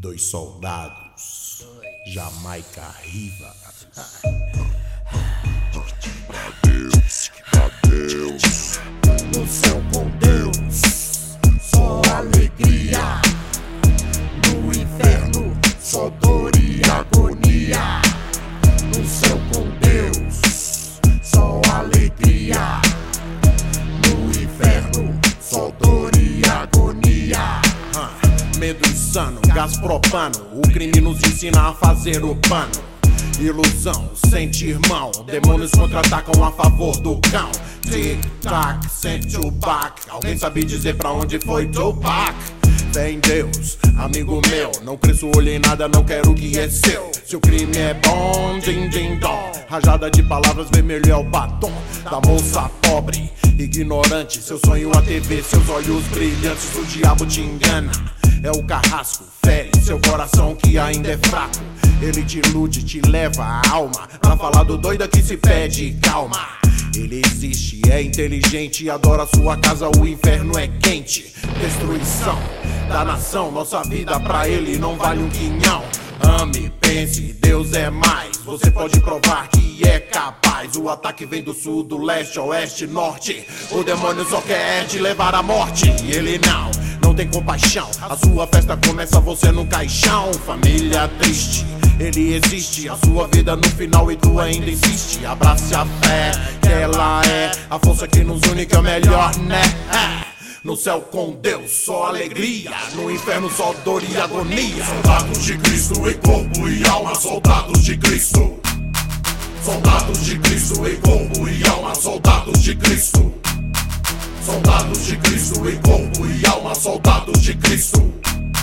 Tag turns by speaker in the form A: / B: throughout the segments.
A: Dois soldados, Jamaica Riva.
B: Adeus, no céu com Deus, só alegria. No inferno, só dor e agonia. No céu com Deus, só alegria. No inferno, só dor e agonia.
A: Medo insano, gás propano, o crime nos ensina a fazer o pano. Ilusão, sente irmão, demônios contra-atacam a favor do cão. Tic-tac, sente o back, alguém sabe dizer pra onde foi Tupac? Fé em Deus, amigo meu, não cresço olho em nada, não quero o que é seu. Se o crime é bom, din din dom, rajada de palavras, vermelho é o batom da moça pobre, ignorante, seu sonho a TV, seus olhos brilhantes, o diabo te engana. É o carrasco, fere seu coração que ainda é fraco. Ele te ilude, te leva a alma pra falar do doida que se pede calma. Ele existe, é inteligente, adora sua casa, o inferno é quente. Destruição da nação, nossa vida pra ele não vale um quinhão. Ame, pense, Deus é mais, você pode provar que é capaz. O ataque vem do sul, do leste, oeste, norte. O demônio só quer te levar à morte. E ele não tem compaixão. A sua festa começa você no caixão. Família triste, ele existe. A sua vida no final e tu ainda insiste. Abrace a fé, que ela é a força que nos une, que é o melhor, né? No céu com Deus, só alegria. No inferno, só dor e agonia.
B: Soldados de Cristo em corpo e alma, soldados de Cristo. Soldados de Cristo em corpo e alma, soldados de Cristo. Soldados de Cristo em corpo e alma, soldados de Cristo.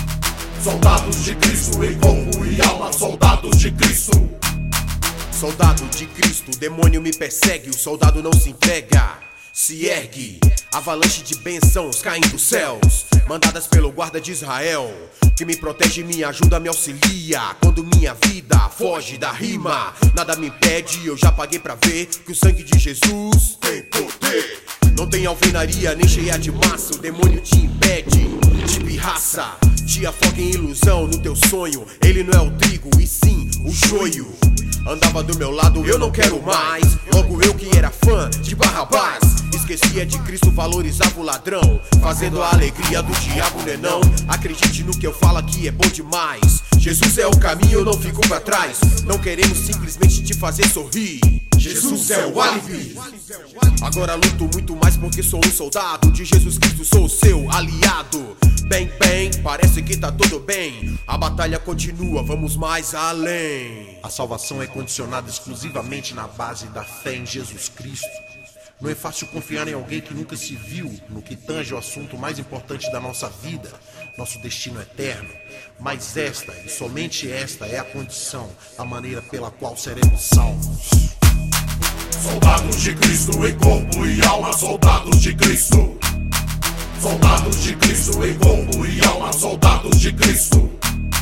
B: Soldados de Cristo em corpo e alma, soldados de Cristo.
C: Soldado de Cristo, o demônio me persegue, o soldado não se entrega. Se ergue, avalanche de bênçãos caem dos céus, mandadas pelo guarda de Israel, que me protege, me ajuda, me auxilia. Quando minha vida foge da rima, nada me impede, eu já paguei pra ver que o sangue de Jesus tem poder. Não tem alvenaria nem cheia de massa, o demônio te impede de pirraça, te afoga em ilusão no teu sonho. Ele não é o trigo e sim o joio. Andava do meu lado, eu não quero mais. Logo eu que era fã de Barrabás, esquecia de Cristo, valorizava o ladrão, fazendo a alegria do diabo, né não? Acredite no que eu falo aqui, é bom demais. Jesus é o caminho, eu não fico pra trás. Não queremos simplesmente te fazer sorrir, Jesus é o álibi. Agora luto muito mais porque sou um soldado de Jesus Cristo, sou o seu aliado. Bem, parece que tá tudo bem. A batalha continua, vamos mais além.
A: A salvação é condicionada exclusivamente na base da fé em Jesus Cristo. Não é fácil confiar em alguém que nunca se viu no que tange o assunto mais importante da nossa vida, nosso destino eterno. Mas esta, e somente esta, é a condição, a maneira pela qual seremos salvos.
B: Soldados de Cristo em corpo e alma, soldados de Cristo. Soldados de Cristo em corpo e alma, soldados de Cristo.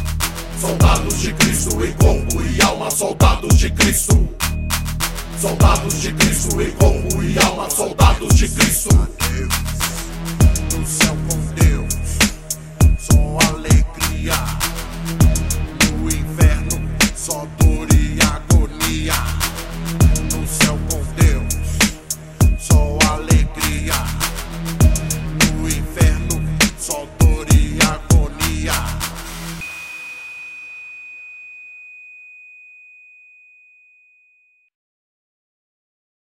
B: Soldados de Cristo em corpo e alma, soldados de Cristo. Soldados de Cristo em corpo e alma, soldados de Cristo.
A: No céu com Deus, só alegria.